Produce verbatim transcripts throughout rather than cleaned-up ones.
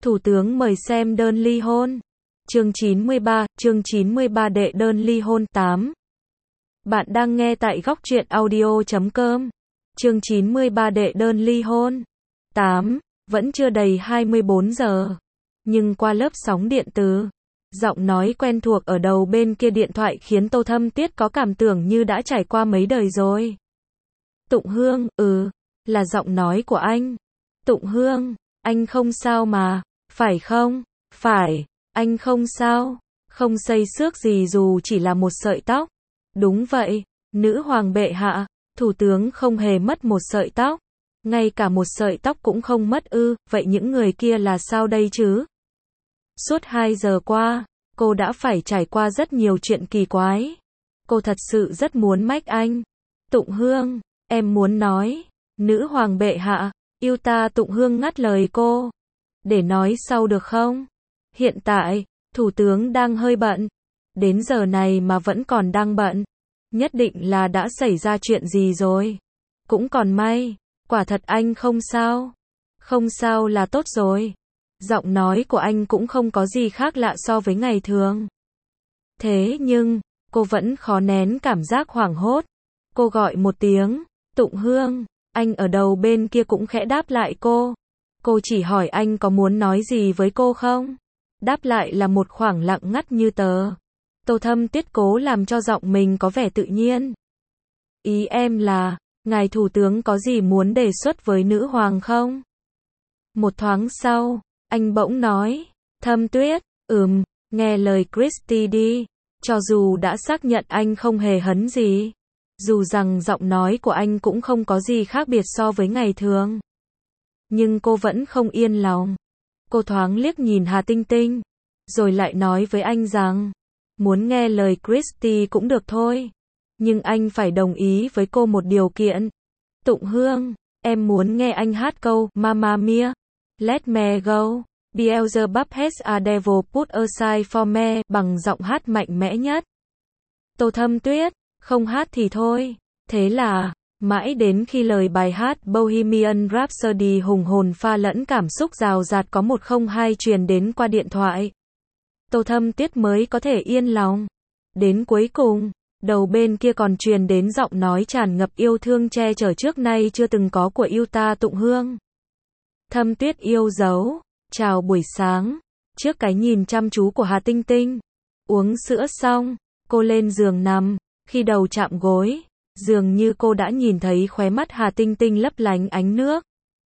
Thủ tướng mời xem đơn ly hôn. Chương chín mươi ba, chương chín mươi ba đệ đơn ly hôn tám. Bạn đang nghe tại góc truyện audio chấm com. Chương chín mươi ba đệ đơn ly hôn tám. Vẫn chưa đầy hai mươi bốn giờ. Nhưng qua lớp sóng điện từ, giọng nói quen thuộc ở đầu bên kia điện thoại khiến Tô Thâm Tuyết có cảm tưởng như đã trải qua mấy đời rồi. Tụng Hương, ừ, là giọng nói của anh. Tụng Hương, anh không sao mà, phải không? Phải, anh không sao, không xây xước gì dù chỉ là một sợi tóc. Đúng vậy, nữ hoàng bệ hạ, thủ tướng không hề mất một sợi tóc. Ngay cả một sợi tóc cũng không mất ư, vậy những người kia là sao đây chứ? Suốt hai giờ qua, cô đã phải trải qua rất nhiều chuyện kỳ quái. Cô thật sự rất muốn mách anh. Tụng Hương, em muốn nói. Nữ hoàng bệ hạ, yêu ta. Tụng Hương ngắt lời cô. Để nói sau được không? Hiện tại, thủ tướng đang hơi bận. Đến giờ này mà vẫn còn đang bận. Nhất định là đã xảy ra chuyện gì rồi. Cũng còn may, quả thật anh không sao. Không sao là tốt rồi. Giọng nói của anh cũng không có gì khác lạ so với ngày thường. Thế nhưng, cô vẫn khó nén cảm giác hoảng hốt. Cô gọi một tiếng, Tụng Hương, anh ở đầu bên kia cũng khẽ đáp lại cô. Cô chỉ hỏi anh có muốn nói gì với cô không? Đáp lại là một khoảng lặng ngắt như tờ. Tô Thâm Tuyết cố làm cho giọng mình có vẻ tự nhiên. Ý em là, ngài thủ tướng có gì muốn đề xuất với nữ hoàng không? Một thoáng sau, anh bỗng nói, Thâm Tuyết, ừm, nghe lời Christy đi. Cho dù đã xác nhận anh không hề hấn gì. Dù rằng giọng nói của anh cũng không có gì khác biệt so với ngày thường. Nhưng cô vẫn không yên lòng. Cô thoáng liếc nhìn Hà Tinh Tinh. Rồi lại nói với anh rằng, muốn nghe lời Christy cũng được thôi. Nhưng anh phải đồng ý với cô một điều kiện. Tụng Hương, em muốn nghe anh hát câu Mamma Mia, Let Me Go, Beelzebub has a devil put aside for me bằng giọng hát mạnh mẽ nhất. Tô Thâm Tuyết, không hát thì thôi. Thế là, mãi đến khi lời bài hát Bohemian Rhapsody hùng hồn pha lẫn cảm xúc rào rạt có một không hai truyền đến qua điện thoại. Tô Thâm Tuyết mới có thể yên lòng. Đến cuối cùng, đầu bên kia còn truyền đến giọng nói tràn ngập yêu thương che chở trước nay chưa từng có của yêu ta. Tụng Hương. Thâm Tuyết yêu dấu, chào buổi sáng. Trước cái nhìn chăm chú của Hà Tinh Tinh, uống sữa xong, cô lên giường nằm. Khi đầu chạm gối, dường như cô đã nhìn thấy khóe mắt Hà Tinh Tinh lấp lánh ánh nước.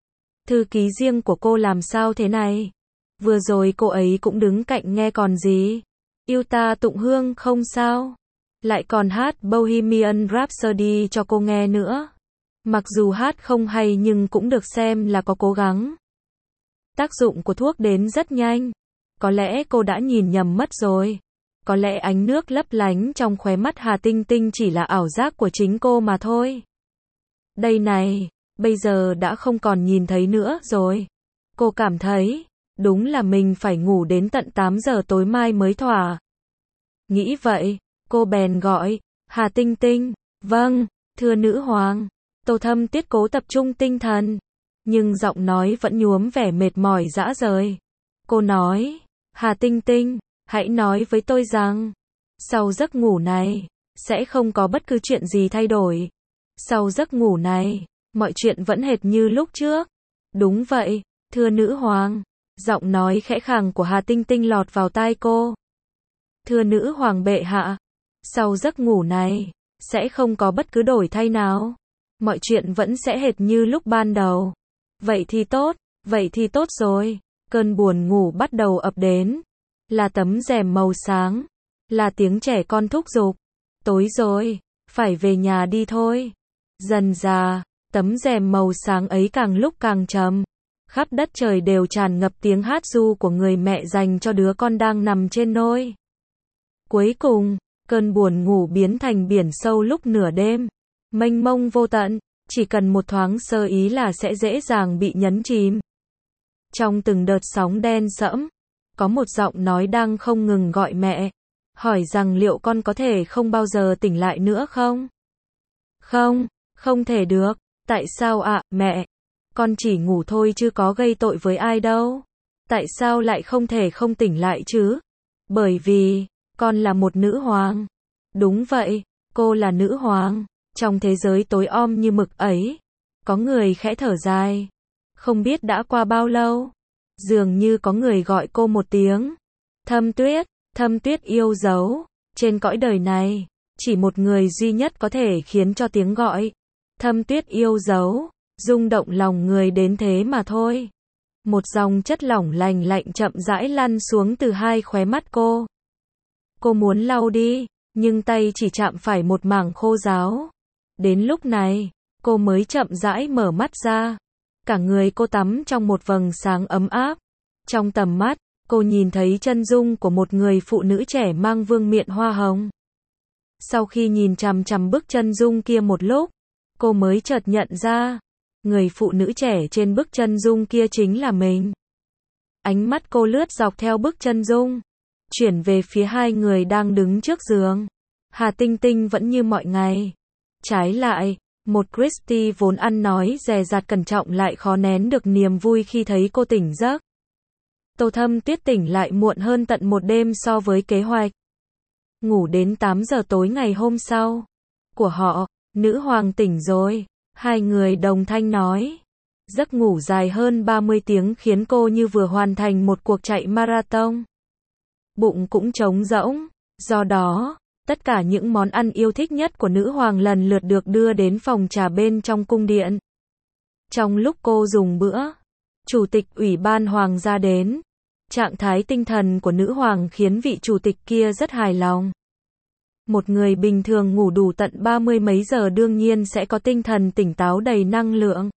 Thư ký riêng của cô làm sao thế này? Vừa rồi cô ấy cũng đứng cạnh nghe còn gì. Yêu ta. Tụng Hương không sao. Lại còn hát Bohemian Rhapsody cho cô nghe nữa. Mặc dù hát không hay nhưng cũng được xem là có cố gắng. Tác dụng của thuốc đến rất nhanh. Có lẽ cô đã nhìn nhầm mất rồi. Có lẽ ánh nước lấp lánh trong khóe mắt Hà Tinh Tinh chỉ là ảo giác của chính cô mà thôi. Đây này, bây giờ đã không còn nhìn thấy nữa rồi. Cô cảm thấy, đúng là mình phải ngủ đến tận tám giờ tối mai mới thỏa. Nghĩ vậy, cô bèn gọi, Hà Tinh Tinh, vâng, thưa nữ hoàng. Tô Thâm Tuyết cố tập trung tinh thần, nhưng giọng nói vẫn nhuốm vẻ mệt mỏi rã rời. Cô nói, Hà Tinh Tinh, hãy nói với tôi rằng, sau giấc ngủ này, sẽ không có bất cứ chuyện gì thay đổi. Sau giấc ngủ này, mọi chuyện vẫn hệt như lúc trước. Đúng vậy, thưa nữ hoàng. Giọng nói khẽ khàng của Hà Tinh Tinh lọt vào tai cô. Thưa nữ hoàng bệ hạ, sau giấc ngủ này, sẽ không có bất cứ đổi thay nào. Mọi chuyện vẫn sẽ hệt như lúc ban đầu. Vậy thì tốt, vậy thì tốt rồi. Cơn buồn ngủ bắt đầu ập đến. Là tấm rèm màu sáng. Là tiếng trẻ con thúc giục. Tối rồi, phải về nhà đi thôi. Dần dà, tấm rèm màu sáng ấy càng lúc càng trầm. Khắp đất trời đều tràn ngập tiếng hát ru của người mẹ dành cho đứa con đang nằm trên nôi. Cuối cùng, cơn buồn ngủ biến thành biển sâu lúc nửa đêm. Mênh mông vô tận, chỉ cần một thoáng sơ ý là sẽ dễ dàng bị nhấn chìm. Trong từng đợt sóng đen sẫm, có một giọng nói đang không ngừng gọi mẹ, hỏi rằng liệu con có thể không bao giờ tỉnh lại nữa không? Không, không thể được. Tại sao ạ, mẹ? Con chỉ ngủ thôi chứ có gây tội với ai đâu. Tại sao lại không thể không tỉnh lại chứ? Bởi vì, con là một nữ hoàng. Đúng vậy, cô là nữ hoàng. Trong thế giới tối om như mực ấy, có người khẽ thở dài. Không biết đã qua bao lâu, dường như có người gọi cô một tiếng. Thâm Tuyết, Thâm Tuyết yêu dấu. Trên cõi đời này, chỉ một người duy nhất có thể khiến cho tiếng gọi Thâm Tuyết yêu dấu rung động lòng người đến thế mà thôi. Một dòng chất lỏng lành lạnh chậm rãi lăn xuống từ hai khóe mắt cô. Cô muốn lau đi, nhưng tay chỉ chạm phải một mảng khô ráo. Đến lúc này, cô mới chậm rãi mở mắt ra. Cả người cô tắm trong một vầng sáng ấm áp. Trong tầm mắt, cô nhìn thấy chân dung của một người phụ nữ trẻ mang vương miện hoa hồng. Sau khi nhìn chằm chằm bức chân dung kia một lúc, cô mới chợt nhận ra, người phụ nữ trẻ trên bức chân dung kia chính là mình. Ánh mắt cô lướt dọc theo bức chân dung, chuyển về phía hai người đang đứng trước giường. Hà Tinh Tinh vẫn như mọi ngày. Trái lại, một Christy vốn ăn nói dè dặt cẩn trọng lại khó nén được niềm vui khi thấy cô tỉnh giấc. Tô Thâm Tuyết tỉnh lại muộn hơn tận một đêm so với kế hoạch. Ngủ đến tám giờ tối ngày hôm sau. Của họ, nữ hoàng tỉnh rồi. Hai người đồng thanh nói. Giấc ngủ dài hơn ba mươi tiếng khiến cô như vừa hoàn thành một cuộc chạy marathon. Bụng cũng trống rỗng. Do đó, tất cả những món ăn yêu thích nhất của nữ hoàng lần lượt được đưa đến phòng trà bên trong cung điện. Trong lúc cô dùng bữa, chủ tịch ủy ban hoàng gia đến. Trạng thái tinh thần của nữ hoàng khiến vị chủ tịch kia rất hài lòng. Một người bình thường ngủ đủ tận ba mươi mấy giờ đương nhiên sẽ có tinh thần tỉnh táo đầy năng lượng.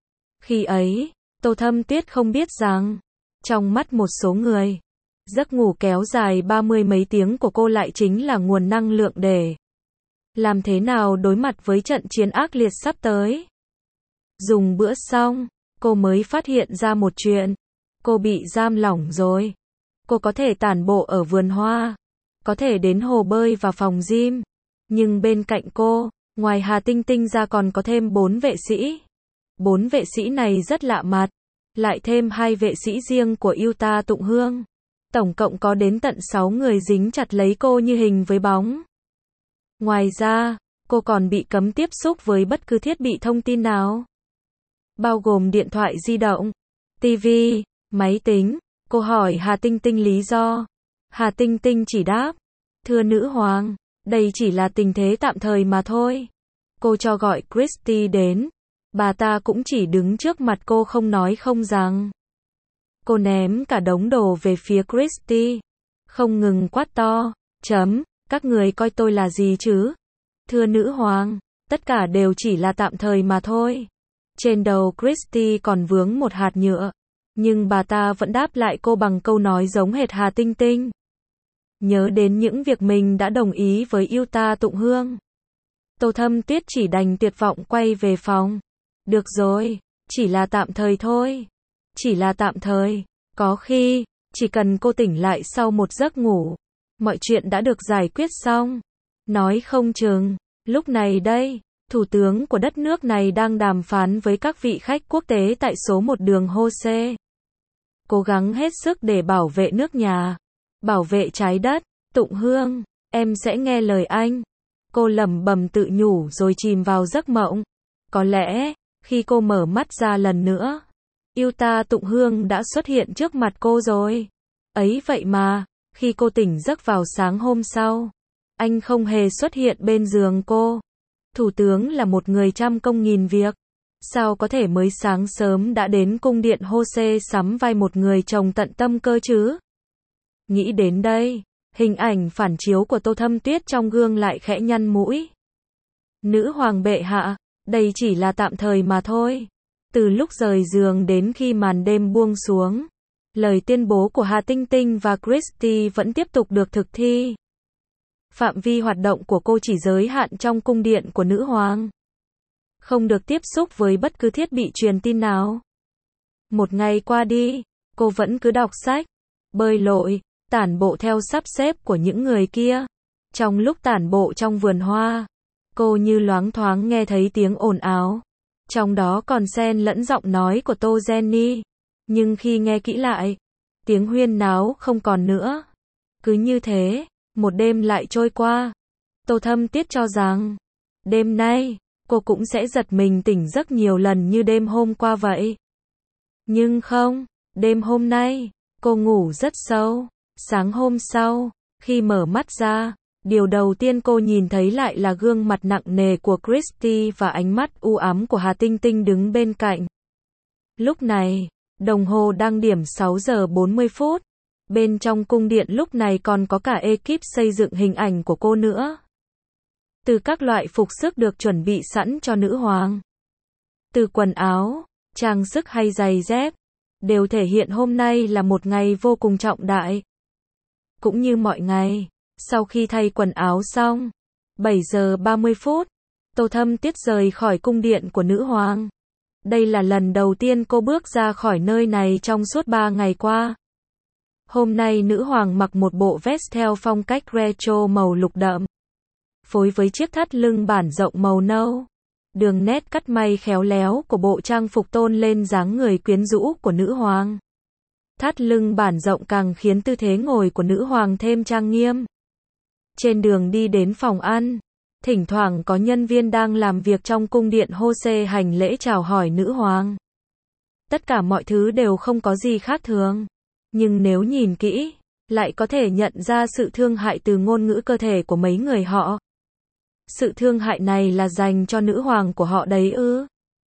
Khi ấy, Tô Thâm Tuyết không biết rằng, trong mắt một số người, giấc ngủ kéo dài ba mươi mấy tiếng của cô lại chính là nguồn năng lượng để làm thế nào đối mặt với trận chiến ác liệt sắp tới. Dùng bữa xong, cô mới phát hiện ra một chuyện. Cô bị giam lỏng rồi. Cô có thể tản bộ ở vườn hoa, có thể đến hồ bơi và phòng gym, nhưng bên cạnh cô, ngoài Hà Tinh Tinh ra còn có thêm bốn vệ sĩ. Bốn vệ sĩ này rất lạ mặt, lại thêm hai vệ sĩ riêng của Utah Tụng Hương. Tổng cộng có đến tận sáu người dính chặt lấy cô như hình với bóng. Ngoài ra, cô còn bị cấm tiếp xúc với bất cứ thiết bị thông tin nào, bao gồm điện thoại di động, ti vi, máy tính. Cô hỏi Hà Tinh Tinh lý do. Hà Tinh Tinh chỉ đáp, thưa nữ hoàng, đây chỉ là tình thế tạm thời mà thôi. Cô cho gọi Christy đến. Bà ta cũng chỉ đứng trước mặt cô không nói không rằng. Cô ném cả đống đồ về phía Christy, không ngừng quát to, chấm, các người coi tôi là gì chứ? Thưa nữ hoàng, tất cả đều chỉ là tạm thời mà thôi. Trên đầu Christy còn vướng một hạt nhựa, nhưng bà ta vẫn đáp lại cô bằng câu nói giống hệt Hà Tinh Tinh. Nhớ đến những việc mình đã đồng ý với Utah Tụng Hương, Tô Thâm Tuyết chỉ đành tuyệt vọng quay về phòng. Được rồi, chỉ là tạm thời thôi. Chỉ là tạm thời. Có khi, chỉ cần cô tỉnh lại sau một giấc ngủ, mọi chuyện đã được giải quyết xong. Nói không chừng, lúc này đây, thủ tướng của đất nước này đang đàm phán với các vị khách quốc tế tại số một đường Jose. Cố gắng hết sức để bảo vệ nước nhà, bảo vệ trái đất. Tụng Hương, em sẽ nghe lời anh. Cô lẩm bẩm tự nhủ rồi chìm vào giấc mộng. Có lẽ, khi cô mở mắt ra lần nữa, Utah Tụng Hương đã xuất hiện trước mặt cô rồi. Ấy vậy mà, khi cô tỉnh giấc vào sáng hôm sau, anh không hề xuất hiện bên giường cô. Thủ tướng là một người trăm công nghìn việc. Sao có thể mới sáng sớm đã đến cung điện Jose sắm vai một người chồng tận tâm cơ chứ? Nghĩ đến đây, hình ảnh phản chiếu của Tô Thâm Tuyết trong gương lại khẽ nhăn mũi. Nữ hoàng bệ hạ, đây chỉ là tạm thời mà thôi. Từ lúc rời giường đến khi màn đêm buông xuống, lời tuyên bố của Hà Tinh Tinh và Christy vẫn tiếp tục được thực thi. Phạm vi hoạt động của cô chỉ giới hạn trong cung điện của nữ hoàng. Không được tiếp xúc với bất cứ thiết bị truyền tin nào. Một ngày qua đi, cô vẫn cứ đọc sách, bơi lội, tản bộ theo sắp xếp của những người kia. Trong lúc tản bộ trong vườn hoa, cô như loáng thoáng nghe thấy tiếng ồn ào. Trong đó còn xen lẫn giọng nói của Tô Jenny. Nhưng khi nghe kỹ lại, Tiếng huyên náo không còn nữa. Cứ như thế, một đêm lại trôi qua. Tô Thâm Tuyết cho rằng, đêm nay, cô cũng sẽ giật mình tỉnh giấc nhiều lần như đêm hôm qua vậy. Nhưng không, đêm hôm nay, cô ngủ rất sâu. Sáng hôm sau, khi mở mắt ra, điều đầu tiên cô nhìn thấy lại là gương mặt nặng nề của Christy và ánh mắt u ám của Hà Tinh Tinh đứng bên cạnh. Lúc này, đồng hồ đang điểm sáu giờ bốn mươi phút. Bên trong cung điện lúc này còn có cả ekip xây dựng hình ảnh của cô nữa. Từ các loại phục sức được chuẩn bị sẵn cho nữ hoàng. Từ quần áo, trang sức hay giày dép, đều thể hiện hôm nay là một ngày vô cùng trọng đại. Cũng như mọi ngày, sau khi thay quần áo xong, bảy giờ ba mươi phút, Tô Thâm Tuyết rời khỏi cung điện của nữ hoàng. Đây là lần đầu tiên cô bước ra khỏi nơi này trong suốt ba ngày qua. Hôm nay nữ hoàng mặc một bộ vest theo phong cách retro màu lục đậm, phối với chiếc thắt lưng bản rộng màu nâu. Đường nét cắt may khéo léo của bộ trang phục tôn lên dáng người quyến rũ của nữ hoàng. Thắt lưng bản rộng càng khiến tư thế ngồi của nữ hoàng thêm trang nghiêm. Trên đường đi đến phòng ăn, thỉnh thoảng có nhân viên đang làm việc trong cung điện hô xê hành lễ chào hỏi nữ hoàng. Tất cả mọi thứ đều không có gì khác thường. Nhưng nếu nhìn kỹ, lại có thể nhận ra sự thương hại từ ngôn ngữ cơ thể của mấy người họ. Sự thương hại này là dành cho nữ hoàng của họ đấy ư?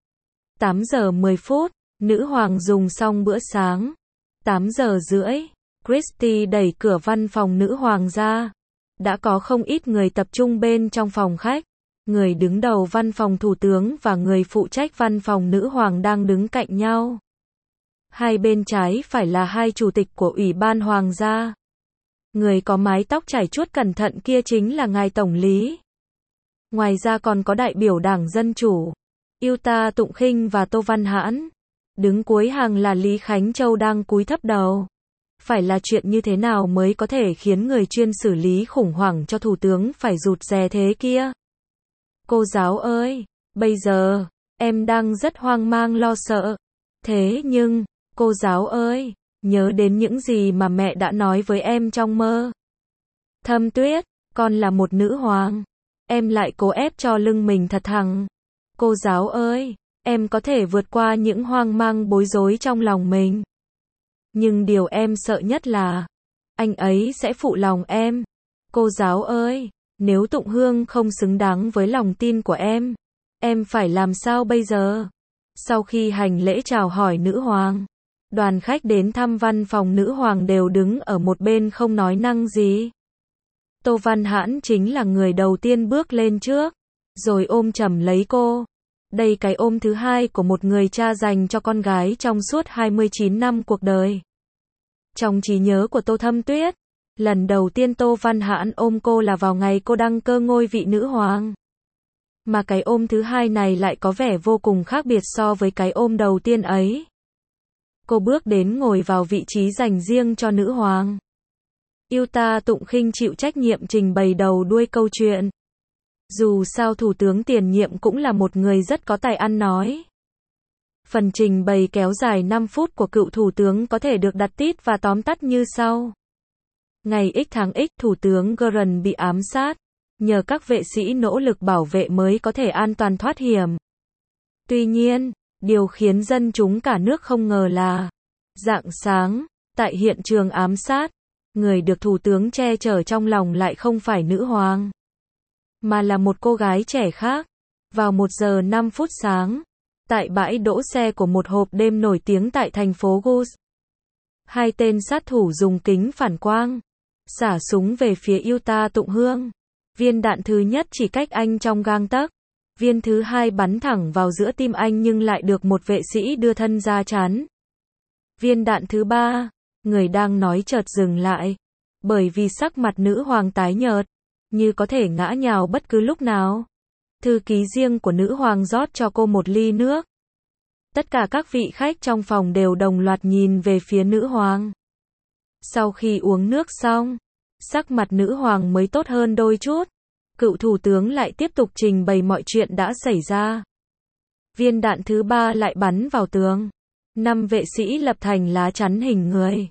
tám giờ mười phút, nữ hoàng dùng xong bữa sáng. tám giờ rưỡi, Christy đẩy cửa văn phòng nữ hoàng ra. Đã có không ít người tập trung bên trong phòng khách. Người đứng đầu văn phòng thủ tướng và người phụ trách văn phòng nữ hoàng đang đứng cạnh nhau. Hai bên trái phải là hai chủ tịch của Ủy ban Hoàng gia. Người có mái tóc chải chuốt cẩn thận kia chính là ngài tổng lý. Ngoài ra còn có đại biểu Đảng Dân Chủ, Yuta Tụng Khinh và Tô Văn Hãn. Đứng cuối hàng là Lý Khánh Châu đang cúi thấp đầu. Phải là chuyện như thế nào mới có thể khiến người chuyên xử lý khủng hoảng cho thủ tướng phải rụt rè thế kia? Cô giáo ơi, bây giờ, em đang rất hoang mang lo sợ. Thế nhưng, cô giáo ơi, nhớ đến những gì mà mẹ đã nói với em trong mơ. Thâm Tuyết, con là một nữ hoàng. Em lại cố ép cho lưng mình thật thẳng. Cô giáo ơi, em có thể vượt qua những hoang mang bối rối trong lòng mình. Nhưng điều em sợ nhất là, anh ấy sẽ phụ lòng em. Cô giáo ơi, nếu Tụng Hương không xứng đáng với lòng tin của em, em phải làm sao bây giờ? Sau khi hành lễ chào hỏi nữ hoàng, đoàn khách đến thăm văn phòng nữ hoàng đều đứng ở một bên không nói năng gì. Tô Văn Hãn chính là người đầu tiên bước lên trước, rồi ôm chầm lấy cô. Đây cái ôm thứ hai của một người cha dành cho con gái trong suốt hai mươi chín năm cuộc đời. Trong trí nhớ của Tô Thâm Tuyết, lần đầu tiên Tô Văn Hãn ôm cô là vào ngày cô đăng cơ ngôi vị nữ hoàng. Mà cái ôm thứ hai này lại có vẻ vô cùng khác biệt so với cái ôm đầu tiên ấy. Cô bước đến ngồi vào vị trí dành riêng cho nữ hoàng. Yuta Tụng Khinh chịu trách nhiệm trình bày đầu đuôi câu chuyện. Dù sao thủ tướng tiền nhiệm cũng là một người rất có tài ăn nói. Phần trình bày kéo dài năm phút của cựu thủ tướng có thể được đặt tít và tóm tắt như sau. Ngày X tháng X, thủ tướng Gordon bị ám sát. Nhờ các vệ sĩ nỗ lực bảo vệ mới có thể an toàn thoát hiểm. Tuy nhiên, điều khiến dân chúng cả nước không ngờ là, rạng sáng, tại hiện trường ám sát, người được thủ tướng che chở trong lòng lại không phải nữ hoàng, mà là một cô gái trẻ khác. Vào một giờ năm phút sáng, tại bãi đỗ xe của một hộp đêm nổi tiếng tại thành phố Gus, hai tên sát thủ dùng kính phản quang, xả súng về phía Yuta Tụng Hương. Viên đạn thứ nhất chỉ cách anh trong gang tấc. Viên thứ hai bắn thẳng vào giữa tim anh nhưng lại được một vệ sĩ đưa thân ra chắn. Viên đạn thứ ba, người đang nói chợt dừng lại, bởi vì sắc mặt nữ hoàng tái nhợt, như có thể ngã nhào bất cứ lúc nào. Thư ký riêng của nữ hoàng rót cho cô một ly nước. Tất cả các vị khách trong phòng đều đồng loạt nhìn về phía nữ hoàng. Sau khi uống nước xong, sắc mặt nữ hoàng mới tốt hơn đôi chút. Cựu thủ tướng lại tiếp tục trình bày mọi chuyện đã xảy ra. Viên đạn thứ ba lại bắn vào tường. Năm vệ sĩ lập thành lá chắn hình người.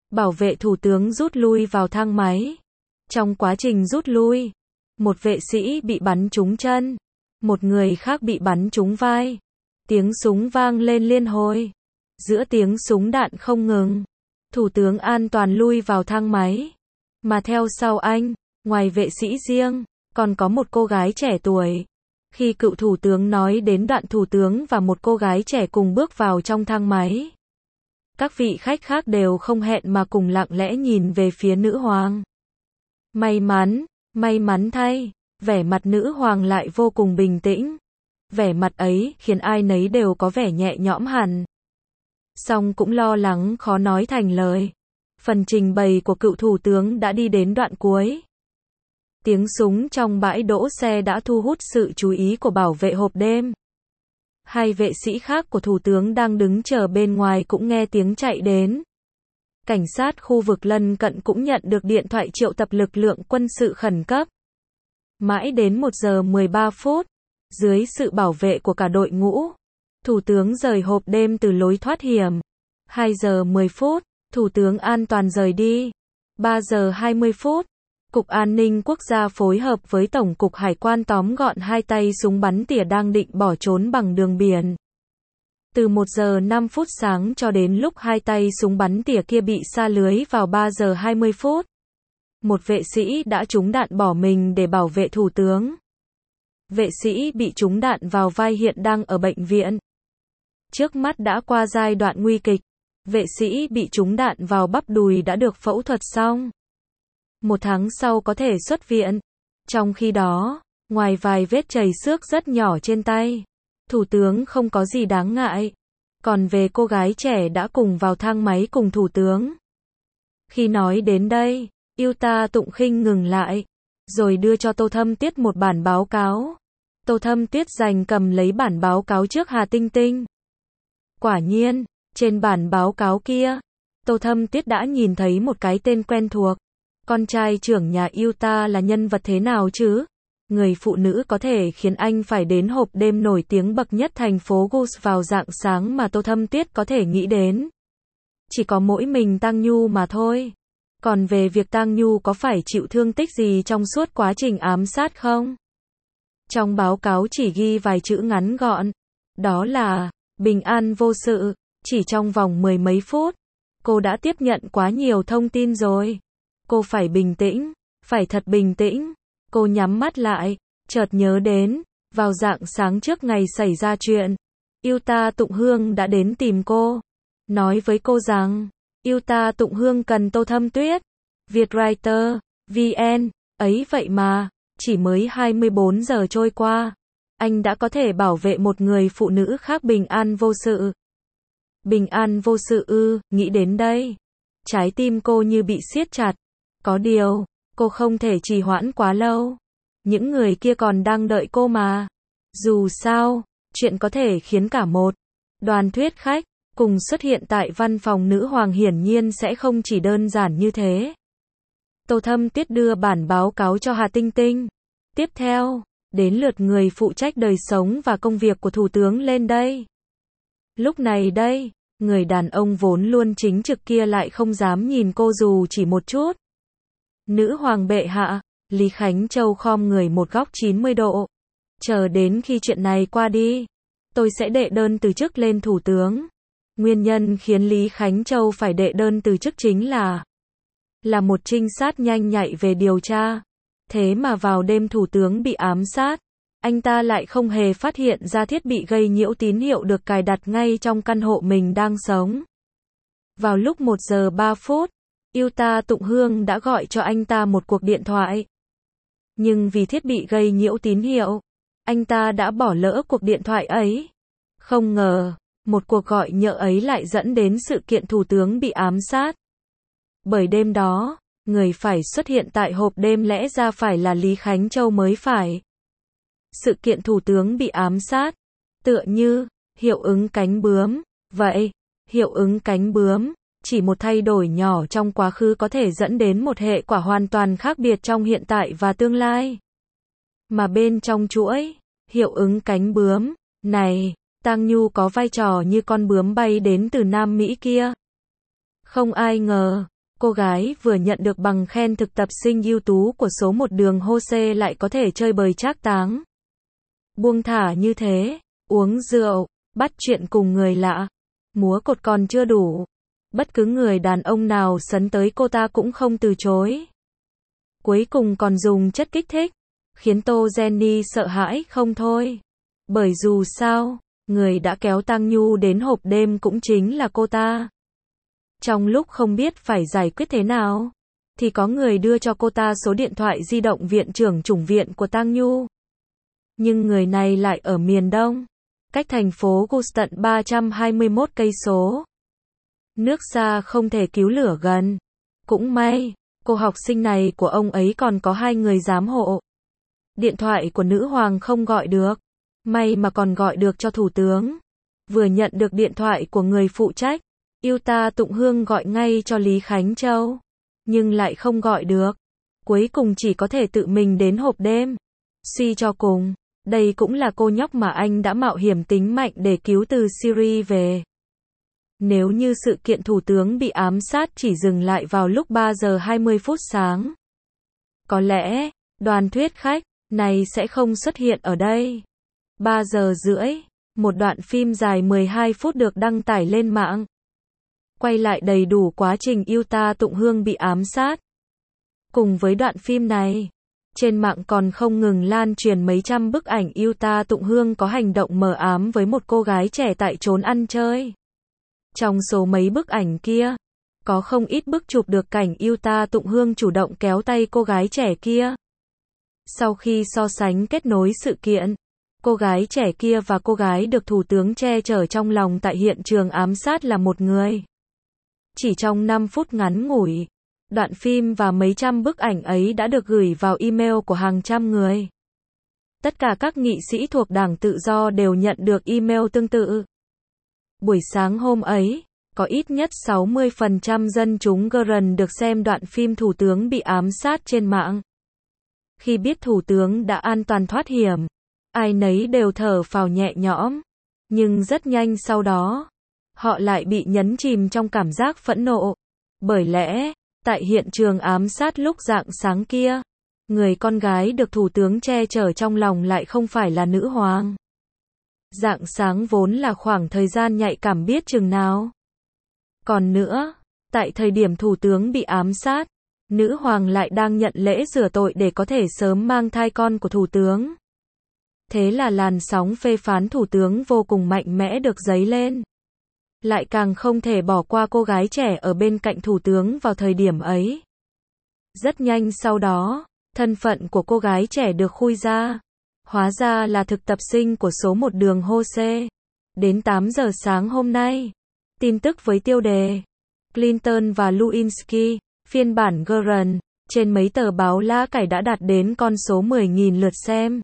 Bảo vệ thủ tướng rút lui vào thang máy. Trong quá trình rút lui, một vệ sĩ bị bắn trúng chân, một người khác bị bắn trúng vai. Tiếng súng vang lên liên hồi. Giữa tiếng súng đạn không ngừng, thủ tướng an toàn lui vào thang máy. Mà theo sau anh, ngoài vệ sĩ riêng, còn có một cô gái trẻ tuổi. Khi cựu thủ tướng nói đến đoạn thủ tướng và một cô gái trẻ cùng bước vào trong thang máy, các vị khách khác đều không hẹn mà cùng lặng lẽ nhìn về phía nữ hoàng. May mắn, may mắn thay, vẻ mặt nữ hoàng lại vô cùng bình tĩnh. Vẻ mặt ấy khiến ai nấy đều có vẻ nhẹ nhõm hẳn. Song cũng lo lắng khó nói thành lời. Phần trình bày của cựu thủ tướng đã đi đến đoạn cuối. Tiếng súng trong bãi đỗ xe đã thu hút sự chú ý của bảo vệ hộp đêm. Hai vệ sĩ khác của thủ tướng đang đứng chờ bên ngoài cũng nghe tiếng chạy đến. Cảnh sát khu vực lân cận cũng nhận được điện thoại triệu tập lực lượng quân sự khẩn cấp. Mãi đến một giờ mười ba phút, dưới sự bảo vệ của cả đội ngũ, thủ tướng rời hộp đêm từ lối thoát hiểm. hai giờ mười phút, thủ tướng an toàn rời đi. ba giờ hai mươi phút, Cục An ninh Quốc gia phối hợp với Tổng cục Hải quan tóm gọn hai tay súng bắn tỉa đang định bỏ trốn bằng đường biển. Từ một giờ năm phút sáng cho đến lúc hai tay súng bắn tỉa kia bị sa lưới vào ba giờ hai mươi phút. Một vệ sĩ đã trúng đạn bỏ mình để bảo vệ thủ tướng. Vệ sĩ bị trúng đạn vào vai hiện đang ở bệnh viện. Trước mắt đã qua giai đoạn nguy kịch. Vệ sĩ bị trúng đạn vào bắp đùi đã được phẫu thuật xong. Một tháng sau có thể xuất viện. Trong khi đó, ngoài vài vết chảy xước rất nhỏ trên tay, thủ tướng không có gì đáng ngại. Còn về cô gái trẻ đã cùng vào thang máy cùng thủ tướng. Khi nói đến đây, Yuta Tụng Khinh ngừng lại, rồi đưa cho Tô Thâm Tiết một bản báo cáo. Tô Thâm Tiết giành cầm lấy bản báo cáo trước Hà Tinh Tinh. Quả nhiên, trên bản báo cáo kia, Tô Thâm Tiết đã nhìn thấy một cái tên quen thuộc. Con trai trưởng nhà Yuta là nhân vật thế nào chứ? Người phụ nữ có thể khiến anh phải đến hộp đêm nổi tiếng bậc nhất thành phố Goose vào rạng sáng mà Tô Thâm Tiết có thể nghĩ đến. Chỉ có mỗi mình Tang Nhu mà thôi. Còn về việc Tang Nhu có phải chịu thương tích gì trong suốt quá trình ám sát không? Trong báo cáo chỉ ghi vài chữ ngắn gọn. Đó là, bình an vô sự, chỉ trong vòng mười mấy phút. Cô đã tiếp nhận quá nhiều thông tin rồi. Cô phải bình tĩnh, phải thật bình tĩnh. Cô nhắm mắt lại, chợt nhớ đến, vào rạng sáng trước ngày xảy ra chuyện, Yuta Tụng Hương đã đến tìm cô. Nói với cô rằng, Yuta Tụng Hương cần Tô Thâm Tuyết. Vietwriter, vê en, ấy vậy mà, chỉ mới hai mươi bốn giờ trôi qua, anh đã có thể bảo vệ một người phụ nữ khác bình an vô sự. Bình an vô sự ư, nghĩ đến đây. Trái tim cô như bị siết chặt. Có điều, cô không thể trì hoãn quá lâu. Những người kia còn đang đợi cô mà. Dù sao, chuyện có thể khiến cả một đoàn thuyết khách cùng xuất hiện tại văn phòng nữ hoàng hiển nhiên sẽ không chỉ đơn giản như thế. Tô Thâm Tiết đưa bản báo cáo cho Hà Tinh Tinh. Tiếp theo, đến lượt người phụ trách đời sống và công việc của thủ tướng lên đây. Lúc này đây, người đàn ông vốn luôn chính trực kia lại không dám nhìn cô dù chỉ một chút. Nữ hoàng bệ hạ, Lý Khánh Châu khom người một góc chín mươi độ. Chờ đến khi chuyện này qua đi, tôi sẽ đệ đơn từ chức lên thủ tướng. Nguyên nhân khiến Lý Khánh Châu phải đệ đơn từ chức chính là là một trinh sát nhanh nhạy về điều tra. Thế mà vào đêm thủ tướng bị ám sát, anh ta lại không hề phát hiện ra thiết bị gây nhiễu tín hiệu được cài đặt ngay trong căn hộ mình đang sống. Vào lúc một giờ ba phút, Yuta Tụng Hương đã gọi cho anh ta một cuộc điện thoại. Nhưng vì thiết bị gây nhiễu tín hiệu, anh ta đã bỏ lỡ cuộc điện thoại ấy. Không ngờ, một cuộc gọi nhỡ ấy lại dẫn đến sự kiện thủ tướng bị ám sát. Bởi đêm đó, người phải xuất hiện tại hộp đêm lẽ ra phải là Lý Khánh Châu mới phải. Sự kiện thủ tướng bị ám sát, tựa như hiệu ứng cánh bướm. Vậy, hiệu ứng cánh bướm, chỉ một thay đổi nhỏ trong quá khứ có thể dẫn đến một hệ quả hoàn toàn khác biệt trong hiện tại và tương lai. Mà bên trong chuỗi hiệu ứng cánh bướm này, Tang Nhu có vai trò như con bướm bay đến từ Nam Mỹ kia. Không ai ngờ, Cô gái vừa nhận được bằng khen thực tập sinh ưu tú của số một đường Jose lại có thể chơi bời trác táng. Buông thả như thế, uống rượu, bắt chuyện cùng người lạ, múa cột còn chưa đủ. Bất cứ người đàn ông nào sấn tới cô ta cũng không từ chối. Cuối cùng còn dùng chất kích thích, khiến Tô Jenny sợ hãi không thôi. Bởi dù sao, người đã kéo Tang Nhu đến hộp đêm cũng chính là cô ta. Trong lúc không biết phải giải quyết thế nào, thì có người đưa cho cô ta số điện thoại di động viện trưởng chủng viện của Tang Nhu. Nhưng người này lại ở miền Đông, cách thành phố Gus tận ba trăm hai mươi mốt cây số. Nước xa không thể cứu lửa gần. Cũng may, cô học sinh này của ông ấy còn có hai người giám hộ. Điện thoại của nữ hoàng không gọi được, may mà còn gọi được cho thủ tướng. Vừa nhận được điện thoại của người phụ trách, Utah Tụng Hương gọi ngay cho Lý Khánh Châu, nhưng lại không gọi được. Cuối cùng chỉ có thể tự mình đến hộp đêm. Suy cho cùng, đây cũng là cô nhóc mà anh đã mạo hiểm tính mạnh để cứu từ Syria về. Nếu như sự kiện thủ tướng bị ám sát chỉ dừng lại vào lúc ba giờ hai mươi phút sáng, có lẽ, đoàn thuyết khách này sẽ không xuất hiện ở đây. ba giờ rưỡi, một đoạn phim dài mười hai phút được đăng tải lên mạng. Quay lại đầy đủ quá trình Utah Tụng Hương bị ám sát. Cùng với đoạn phim này, trên mạng còn không ngừng lan truyền mấy trăm bức ảnh Utah Tụng Hương có hành động mờ ám với một cô gái trẻ tại chốn ăn chơi. Trong số mấy bức ảnh kia, có không ít bức chụp được cảnh Utah Tụng Hương chủ động kéo tay cô gái trẻ kia. Sau khi so sánh kết nối sự kiện, cô gái trẻ kia và cô gái được thủ tướng che chở trong lòng tại hiện trường ám sát là một người. Chỉ trong năm phút ngắn ngủi, đoạn phim và mấy trăm bức ảnh ấy đã được gửi vào email của hàng trăm người. Tất cả các nghị sĩ thuộc Đảng Tự do đều nhận được email tương tự. Buổi sáng hôm ấy, có ít nhất sáu mươi phần trăm dân chúng Iran được xem đoạn phim thủ tướng bị ám sát trên mạng. Khi biết thủ tướng đã an toàn thoát hiểm, ai nấy đều thở phào nhẹ nhõm. Nhưng rất nhanh sau đó, họ lại bị nhấn chìm trong cảm giác phẫn nộ. Bởi lẽ, tại hiện trường ám sát lúc rạng sáng kia, người con gái được thủ tướng che chở trong lòng lại không phải là nữ hoàng. Rạng sáng vốn là khoảng thời gian nhạy cảm biết chừng nào. Còn nữa, tại thời điểm thủ tướng bị ám sát, nữ hoàng lại đang nhận lễ rửa tội để có thể sớm mang thai con của thủ tướng. Thế là làn sóng phê phán thủ tướng vô cùng mạnh mẽ được dấy lên. Lại càng không thể bỏ qua cô gái trẻ ở bên cạnh thủ tướng vào thời điểm ấy. Rất nhanh sau đó, thân phận của cô gái trẻ được khui ra. Hóa ra là thực tập sinh của số một đường Jose. Đến tám giờ sáng hôm nay, tin tức với tiêu đề Clinton và Lewinsky, phiên bản Iran, trên mấy tờ báo lá cải đã đạt đến con số mười nghìn lượt xem.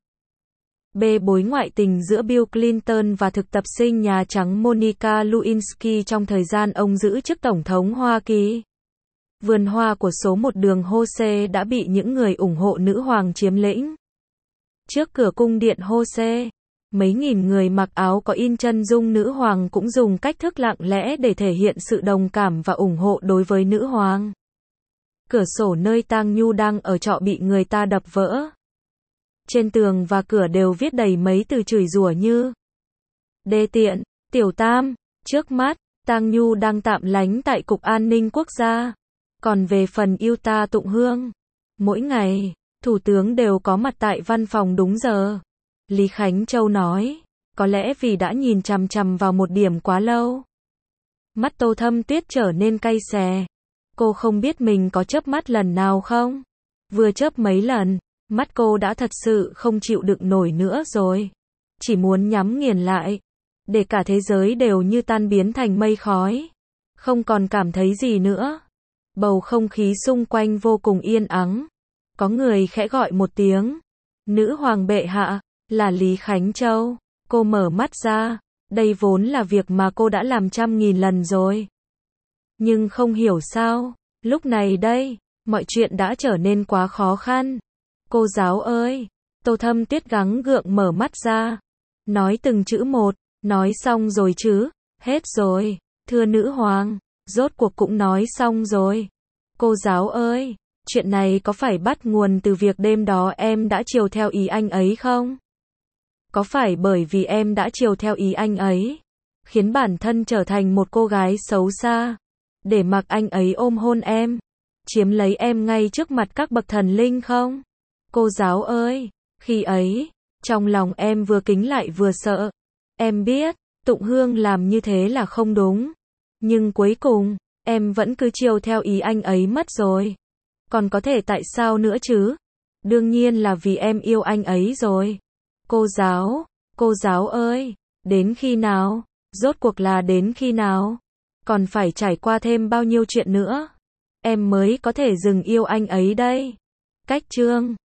Bê bối ngoại tình giữa Bill Clinton và thực tập sinh Nhà Trắng Monica Lewinsky trong thời gian ông giữ chức Tổng thống Hoa Kỳ. Vườn hoa của số một đường Jose đã bị những người ủng hộ nữ hoàng chiếm lĩnh. Trước cửa cung điện Jose, mấy nghìn người mặc áo có in chân dung nữ hoàng cũng dùng cách thức lặng lẽ để thể hiện sự đồng cảm và ủng hộ đối với nữ hoàng. Cửa sổ nơi Tang Nhu đang ở trọ bị người ta đập vỡ. Trên tường và cửa đều viết đầy mấy từ chửi rủa như đê tiện, tiểu tam. Trước mắt, Tang Nhu đang tạm lánh tại Cục An ninh Quốc gia. Còn về phần Utah Tụng Hương, mỗi ngày, thủ tướng đều có mặt tại văn phòng đúng giờ. Lý Khánh Châu nói, có lẽ vì đã nhìn chằm chằm vào một điểm quá lâu. Mắt Tô Thâm Tuyết trở nên cay xè. Cô không biết mình có chớp mắt lần nào không? Vừa chớp mấy lần, mắt cô đã thật sự không chịu đựng nổi nữa rồi. Chỉ muốn nhắm nghiền lại, để cả thế giới đều như tan biến thành mây khói. Không còn cảm thấy gì nữa. Bầu không khí xung quanh vô cùng yên ắng. Có người khẽ gọi một tiếng. Nữ hoàng bệ hạ, là Lý Khánh Châu. Cô mở mắt ra. Đây vốn là việc mà cô đã làm trăm nghìn lần rồi. Nhưng không hiểu sao, lúc này đây, mọi chuyện đã trở nên quá khó khăn. Cô giáo ơi! Tô Thâm Tuyết gắng gượng mở mắt ra. Nói từng chữ một. Nói xong rồi chứ? Hết rồi. Thưa nữ hoàng, rốt cuộc cũng nói xong rồi. Cô giáo ơi, chuyện này có phải bắt nguồn từ việc đêm đó em đã chiều theo ý anh ấy không? Có phải bởi vì em đã chiều theo ý anh ấy, khiến bản thân trở thành một cô gái xấu xa, để mặc anh ấy ôm hôn em, chiếm lấy em ngay trước mặt các bậc thần linh không? Cô giáo ơi, khi ấy, trong lòng em vừa kính lại vừa sợ. Em biết, Tụng Hương làm như thế là không đúng. Nhưng cuối cùng, em vẫn cứ chiều theo ý anh ấy mất rồi. Còn có thể tại sao nữa chứ? Đương nhiên là vì em yêu anh ấy rồi. Cô giáo, cô giáo ơi, đến khi nào? Rốt cuộc là đến khi nào? Còn phải trải qua thêm bao nhiêu chuyện nữa? Em mới có thể dừng yêu anh ấy đây? Cách chương